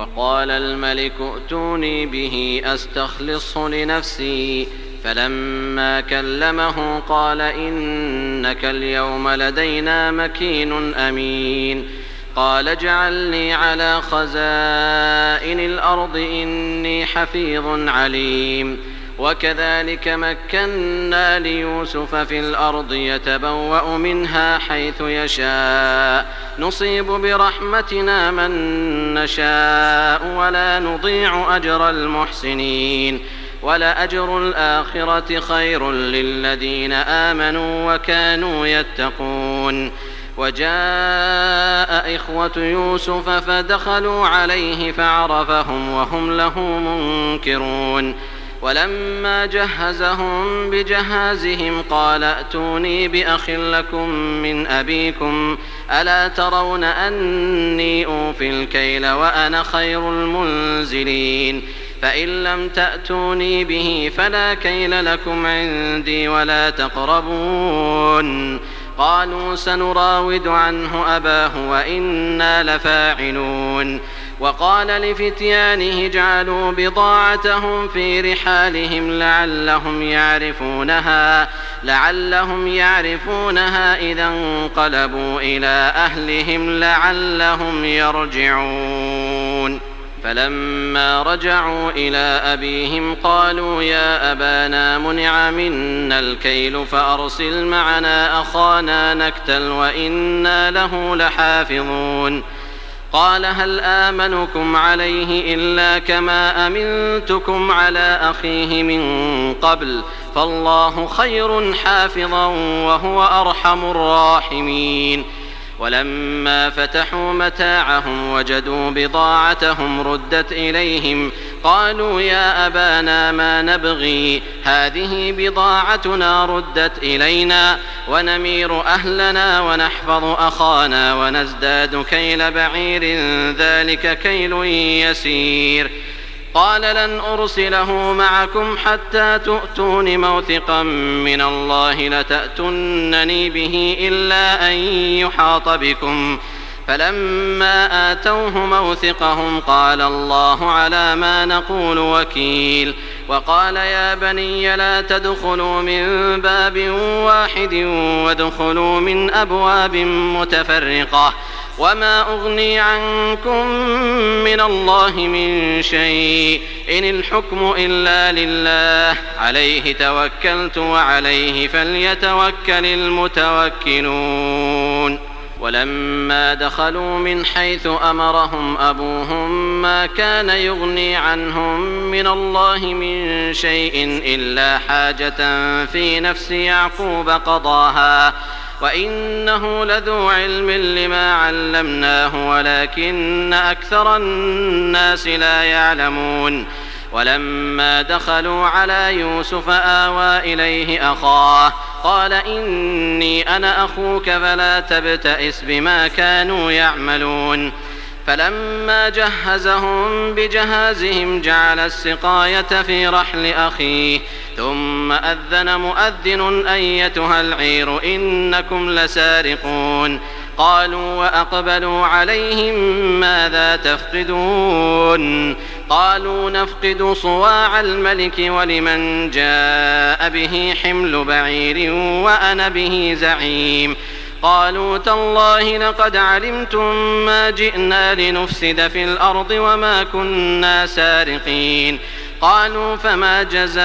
وقال الملك ائتوني به أستخلصه لنفسي. فلما كلمه قال إنك اليوم لدينا مكين أمين. قال اجعلني على خزائن الأرض إني حفيظ عليم. وكذلك مكنا ليوسف في الأرض يتبوأ منها حيث يشاء نصيب برحمتنا من نشاء ولا نضيع أجر المحسنين ولأجر الآخرة خير للذين آمنوا وكانوا يتقون. وجاء إخوة يوسف فدخلوا عليه فعرفهم وهم له منكرون. ولما جهزهم بجهازهم قال ائتوني بأخ لكم من أبيكم ألا ترون أني أوفي الكيل وأنا خير المنزلين. فإن لم تأتوني به فلا كيل لكم عندي ولا تقربون. قالوا سنراود عنه أباه وإنا لفاعلون. وقال لفتيانه اجعلوا بضاعتهم في رحالهم لعلهم يعرفونها إذا انقلبوا إلى أهلهم لعلهم يرجعون. فلما رجعوا إلى أبيهم قالوا يا أبانا منع منا الكيل فأرسل معنا أخانا نكتل وإنا له لحافظون. قال هل آمنكم عليه إلا كما أمنتكم على أخيه من قبل فالله خير حافظا وهو أرحم الراحمين. ولما فتحوا متاعهم وجدوا بضاعتهم ردت إليهم قالوا يا أبانا ما نبغي هذه بضاعتنا ردت إلينا ونمير أهلنا ونحفظ أخانا ونزداد كيل بعير ذلك كيل يسير. قال لن أرسله معكم حتى تؤتون موثقا من الله لتأتونني به إلا أن يحاط بكم. فلما آتوه موثقهم قال الله على ما نقول وكيل. وقال يا بني لا تدخلوا من باب واحد وادخلوا من أبواب متفرقة وما أغني عنكم من الله من شيء إن الحكم إلا لله عليه توكلت وعليه فليتوكل المتوكلون. ولما دخلوا من حيث أمرهم أبوهم ما كان يغني عنهم من الله من شيء إلا حاجة في نفس يعقوب قضاها وإنه لذو علم لما علمناه ولكن أكثر الناس لا يعلمون. ولما دخلوا على يوسف آوى إليه أخاه قال إني أنا أخوك فلا تبتئس بما كانوا يعملون. فلما جهزهم بجهازهم جعل السقاية في رحل أخيه ثم أذن مؤذن أيتها العير إنكم لسارقون. قالوا وأقبلوا عليهم ماذا تفقدون. قالوا نفقد صواع الملك ولمن جاء به حمل بعير وأنا به زعيم. قالوا تالله لقد علمتم ما جئنا لنفسد في الأرض وما كنا سارقين. قالوا فما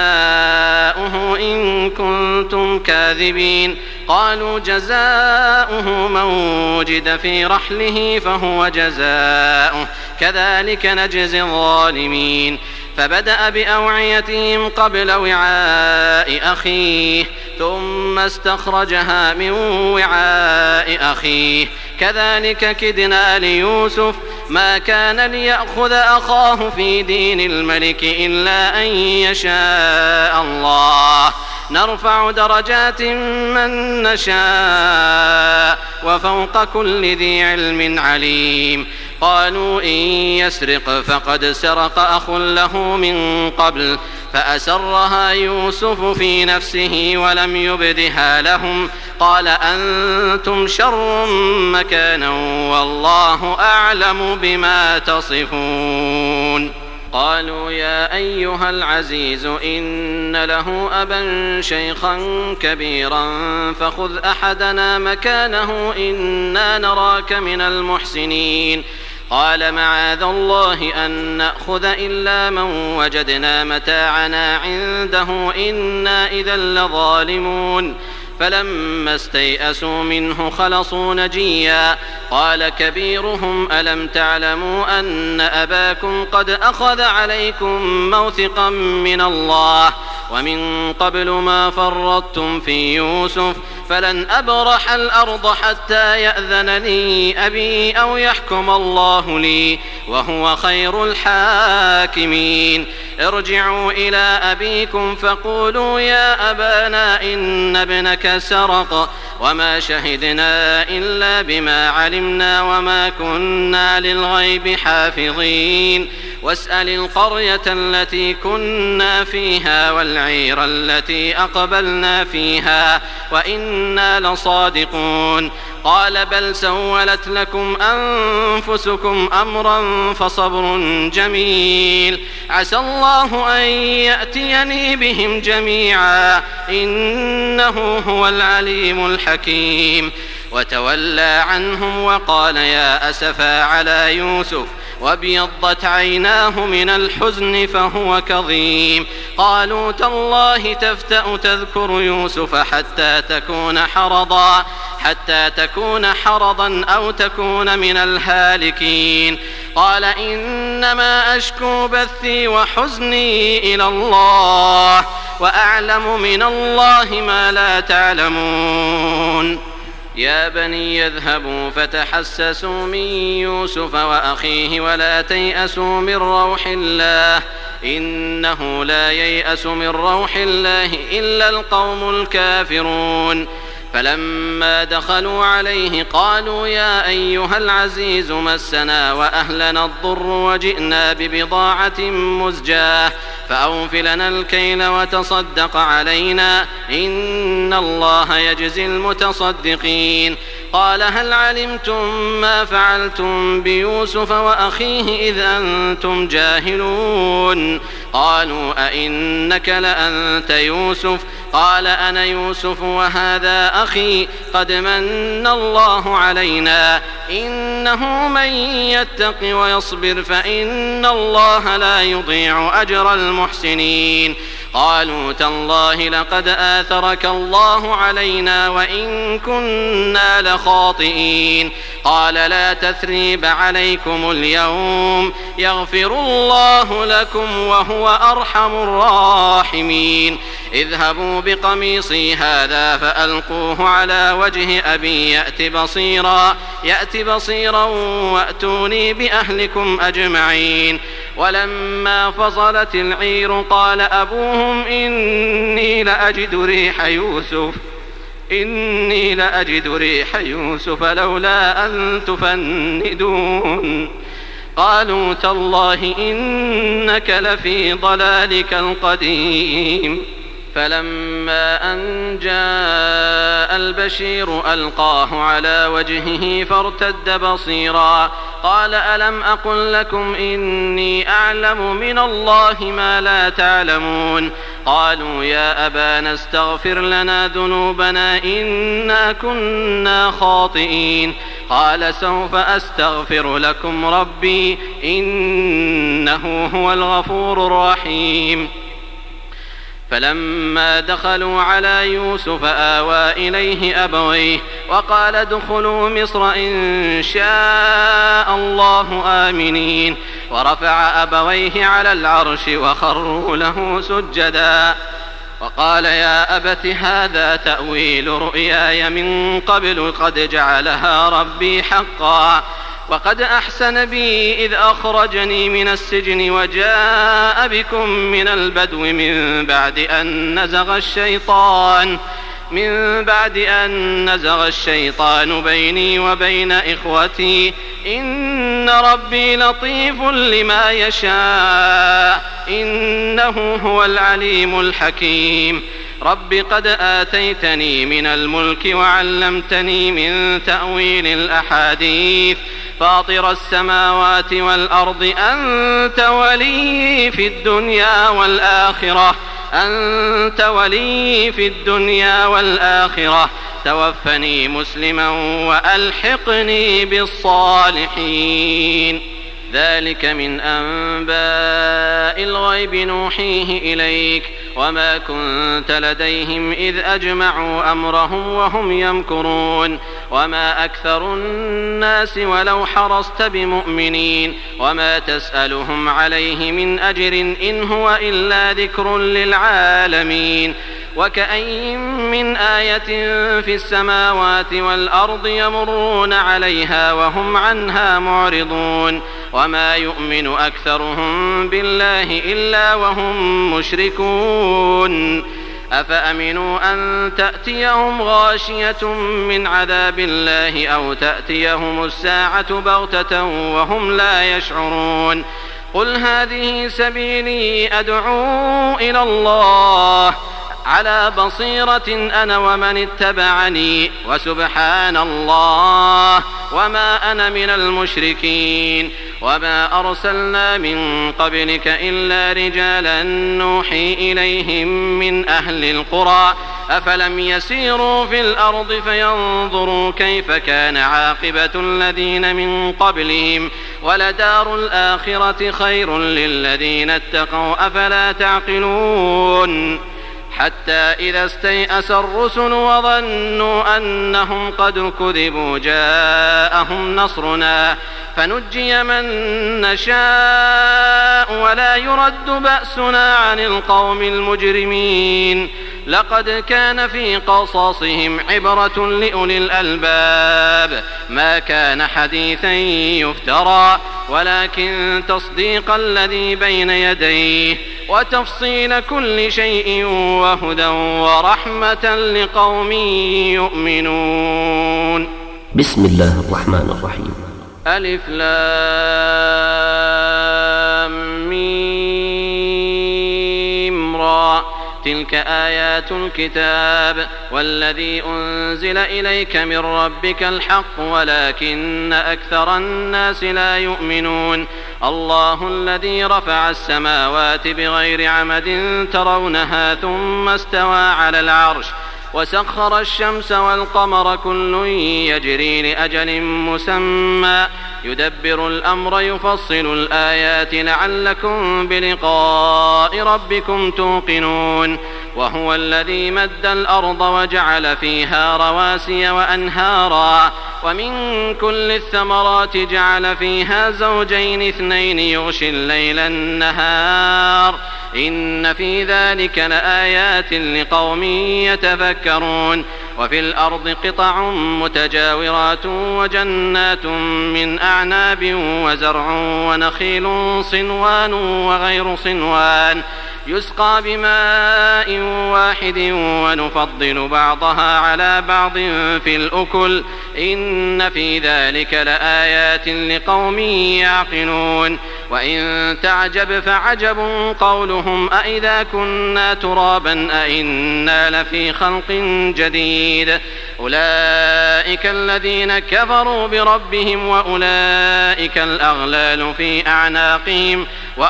جزاؤه إن كنتم كاذبين. قالوا جزاؤه من وجد في رحله فهو جزاؤه كذلك نجزي الظالمين. فبدأ بأوعيتهم قبل وعاء أخيه ثم استخرجها من وعاء أخيه كذلك كدنا ليوسف ما كان ليأخذ أخاه في دين الملك إلا أن يشاء الله نرفع درجات من نشاء وفوق كل ذي علم عليم. قالوا إن يسرق فقد سرق أخ له من قبل فأسرها يوسف في نفسه ولم يبدها لهم قال أنتم شر مكانا والله أعلم بما تصفون. قالوا يا أيها العزيز إن له أبا شيخا كبيرا فخذ أحدنا مكانه إنا نراك من المحسنين. قال معاذ الله أن نأخذ إلا من وجدنا متاعنا عنده إنا إذا لظالمون. فلما استيئسوا منه خلصوا نجيا قال كبيرهم ألم تعلموا أن أباكم قد أخذ عليكم موثقا من الله ومن قبل ما فرطتم في يوسف فلن أبرح الأرض حتى يأذن لي أبي أو يحكم الله لي وهو خير الحاكمين. ارجعوا إلى أبيكم فقولوا يا أبانا إن ابنك سرق وما شهدنا إلا بما علمنا وما كنا للغيب حافظين. واسأل القرية التي كنا فيها والعير التي أقبلنا فيها وإنا لصادقون. قال بل سولت لكم أنفسكم أمرا فصبر جميل عسى الله أن يأتيني بهم جميعا إنه هو العليم الحكيم. وتولى عنهم وقال يا أسفا على يوسف وابيضت عيناه من الحزن فهو كظيم. قالوا تالله تفتأ تذكر يوسف حتى تكون حرضا أو تكون من الهالكين. قال إنما أشكو بثي وحزني إلى الله وأعلم من الله ما لا تعلمون. يا بني يذهبوا فتحسسوا من يوسف وأخيه ولا تيأسوا من روح الله إنه لا ييأس من روح الله إلا القوم الكافرون. فلما دخلوا عليه قالوا يا أيها العزيز مسنا وأهلنا الضر وجئنا ببضاعة مزجاة فأوف لنا الكيل وتصدق علينا إن الله يجزي المتصدقين. قال هل علمتم ما فعلتم بيوسف وأخيه إذ أنتم جاهلون؟ قالوا أئنك لأنت يوسف؟ قال أنا يوسف وهذا أخي قد من الله علينا إنه من يتق ويصبر فإن الله لا يضيع أجر المحسنين. قالوا تالله لقد آثرك الله علينا وإن كنا لخاطئين. قال لا تثريب عليكم اليوم يغفر الله لكم وهو أرحم الراحمين. اذهبوا بقميصي هذا فألقوه على وجه أبي يأت بصيرا وأتوني بأهلكم أجمعين. ولما فصلت العير قال أبوهم إني لأجد ريح يوسف لولا أن تفندون. قالوا تالله إنك لفي ضلالك القديم. فلما أن جاء البشير ألقاه على وجهه فارتد بصيرا قال ألم أقل لكم إني أعلم من الله ما لا تعلمون؟ قالوا يا أبانا استغفر لنا ذنوبنا إنا كنا خاطئين. قال سوف أستغفر لكم ربي إنه هو الغفور الرحيم. فلما دخلوا على يوسف آوى إليه أبويه وقال ادخلوا مصر إن شاء الله آمنين. ورفع أبويه على العرش وخروا له سجدا وقال يا أبت هذا تأويل رؤياي من قبل قد جعلها ربي حقا وقد أحسن بي إذ أخرجني من السجن وجاء بكم من البدو من بعد أن نزغ الشيطان بيني وبين إخوتي إن ربي لطيف لما يشاء إنه هو العليم الحكيم رب قد آتيتني من الملك وعلمتني من تأويل الأحاديث فاطر السماوات والأرض أنت ولي في الدنيا والآخرة توفني مسلما وألحقني بالصالحين ذلك من أنباء الغيب نوحيه إليك وما كنت لديهم إذ أجمعوا أمرهم وهم يمكرون وما أكثر الناس ولو حرصت بمؤمنين وما تسألهم عليه من أجر إن هو إلا ذكر للعالمين وكأين من آية في السماوات والأرض يمرون عليها وهم عنها معرضون وما يؤمن أكثرهم بالله إلا وهم مشركون أفأمنوا أن تأتيهم غاشية من عذاب الله أو تأتيهم الساعة بغتة وهم لا يشعرون قل هذه سبيلي أدعو إلى الله على بصيرة أنا ومن اتبعني وسبحان الله وما أنا من المشركين وما أرسلنا من قبلك إلا رجالا نوحي إليهم من أهل القرى أفلم يسيروا في الأرض فينظروا كيف كان عاقبة الذين من قبلهم ولدار الآخرة خير للذين اتقوا أفلا تعقلون حتى إذا استيأس الرسل وظنوا أنهم قد كذبوا جاءهم نصرنا فنجي من نشاء ولا يرد بأسنا عن القوم المجرمين لقد كان في قصصهم عبرة لأولي الألباب ما كان حديثا يفترى ولكن تصديق الذي بين يديه وتفصيل كل شيء وهدى ورحمة لقوم يؤمنون. بسم الله الرحمن الرحيم. ألف لام ميم را تلك آيات الكتاب والذي أنزل إليك من ربك الحق ولكن أكثر الناس لا يؤمنون الله الذي رفع السماوات بغير عمد ترونها ثم استوى على العرش وسخر الشمس والقمر كل يجري لأجل مسمى يدبر الأمر يفصل الآيات لعلكم بلقاء ربكم توقنون وهو الذي مد الأرض وجعل فيها رواسي وأنهارا ومن كل الثمرات جعل فيها زوجين اثنين يغشي الليل النهار إن في ذلك لآيات لقوم يتفكرون وفي الأرض قطع متجاورات وجنات من أعناب وزرع ونخيل صنوان وغير صنوان يسقى بماء واحد ونفضل بعضها على بعض في الأكل إن في ذلك لآيات لقوم يعقلون وإن تعجب فعجب قولهم أإذا كنا ترابا أإنا لفي خلق جديد أولئك الذين كفروا بربهم وأولئك الأغلال في أعناقهم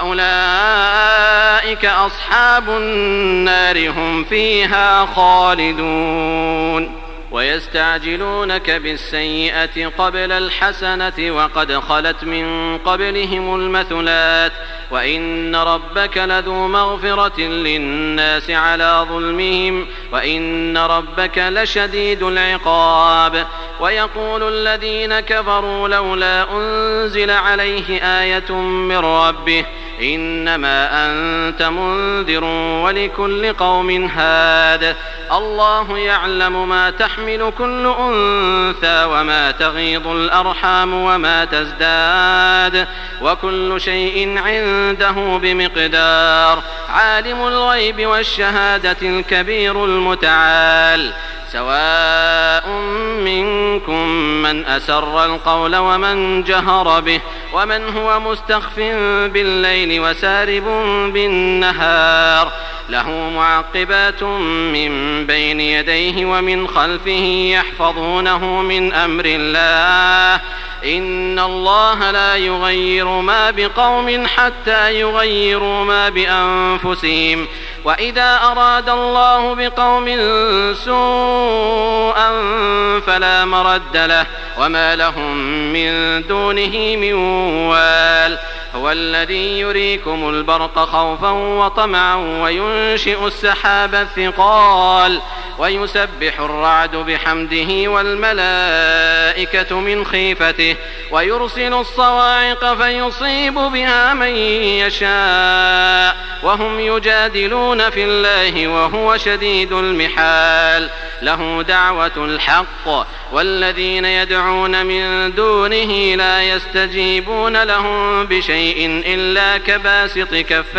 وأولئك أصحاب النار هم فيها خالدون ويستعجلونك بالسيئة قبل الحسنة وقد خلت من قبلهم المثلات وإن ربك لذو مغفرة للناس على ظلمهم وإن ربك لشديد العقاب ويقول الذين كفروا لولا أنزل عليه آية من ربه إنما أنت منذر ولكل قوم هاد الله يعلم ما تحمل كل أنثى وما تغيض الأرحام وما تزداد وكل شيء عنده بمقدار عالم الغيب والشهادة الكبير المتعال سواء منكم من أسر القول ومن جهر به ومن هو مستخف بالليل وسارب بالنهار له معقبات من بين يديه ومن خلفه يحفظونه من أمر الله إن الله لا يغير ما بقوم حتى يغيروا ما بأنفسهم وإذا أراد الله بقوم سوءا فلا مرد له وما لهم من دونه من وال هو الذي يريكم البرق خوفا وطمعا وينشئ السحاب الثقال ويسبح الرعد بحمده والملائكة من خيفته ويرسل الصواعق فيصيب بها من يشاء وهم يجادلون في الله وهو شديد المحال له دعوة الحق والذين يدعون من دونه لا يستجيبون لهم بشيء إلا كباسط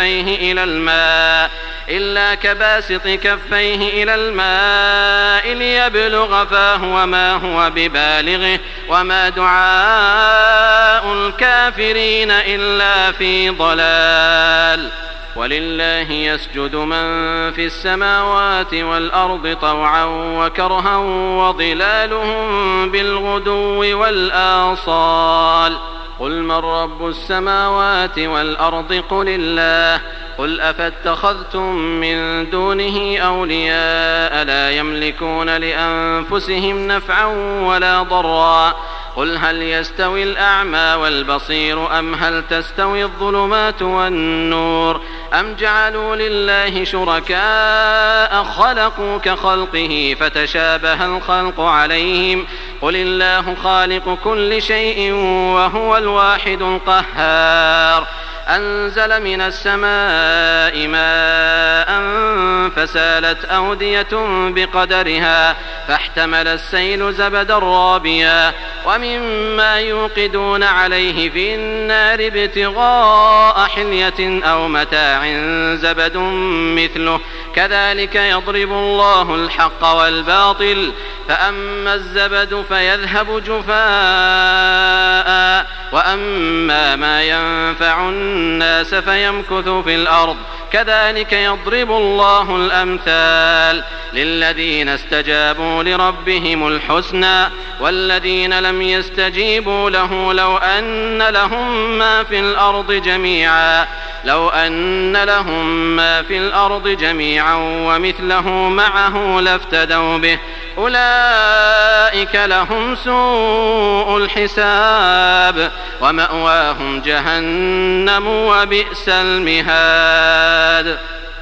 كفيه إلى الماء ليبلغ فاه وما هو ببالغه وما دعاء الكافرين إلا في ضلال ولله يسجد من في السماوات والأرض طوعا وكرها وظلالهم بالغدو والآصال قل من رب السماوات والأرض قل الله قل أفاتخذتم من دونه أولياء لا يملكون لأنفسهم نفعا ولا ضرا قل هل يستوي الأعمى والبصير أم هل تستوي الظلمات والنور أم جعلوا لله شركاء خلقوا كخلقه فتشابه الخلق عليهم قل الله خالق كل شيء وهو الواحد القهار أنزل من السماء ماء فسالت أودية بقدرها فاحتمل السيل زبدا رابيا ومما يوقدون عليه في النار ابتغاء حلية أو متاع زبد مثله كذلك يضرب الله الحق والباطل فأما الزبد فيذهب جفاء وأما ما ينفع الناس فيمكث في الأرض كذلك يضرب الله الأمثال للذين استجابوا لربهم الحسنى والذين لم يستجيبوا له لو أن لهم ما في الأرض جميعا ومثله معه لافتدوا به أولئك لهم سوء الحساب ومأواهم جهنم وبئس المهاد